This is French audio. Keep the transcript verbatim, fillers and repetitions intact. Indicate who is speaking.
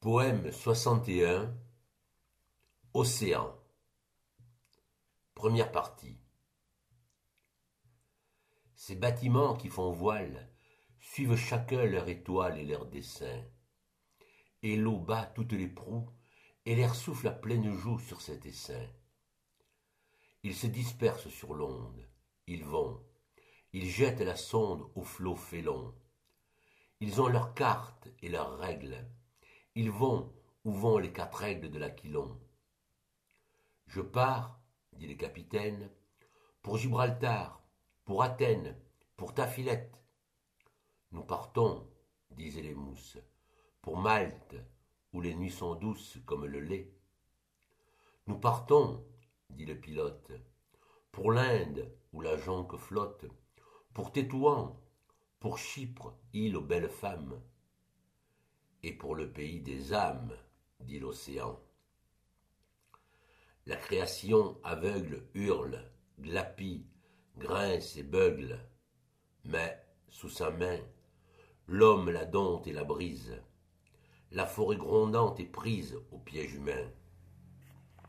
Speaker 1: Poème soixante et un. Océan. Première partie. Ces bâtiments qui font voile suivent chacun leur étoile et leur dessin. Et l'eau bat toutes les proues, et l'air souffle à pleine joue sur cet essaim. Ils se dispersent sur l'onde, ils vont, ils jettent la sonde au flot félon. Ils ont leurs cartes et leurs règles, ils vont où vont les quatre règles de l'Aquilon. Je pars, dit le capitaine, pour Gibraltar, pour Athènes, pour Taphilette. Nous partons, disaient les mousses, pour Malte, où les nuits sont douces comme le lait. Nous partons, dit le pilote, pour l'Inde, où la jonque flotte, pour Tétouan, pour Chypre, île aux belles femmes, et pour le pays des âmes, dit l'océan. La création aveugle hurle, glapit, grince et beugle, mais, sous sa main, l'homme la dompte et la brise. La forêt grondante est prise au piège humain.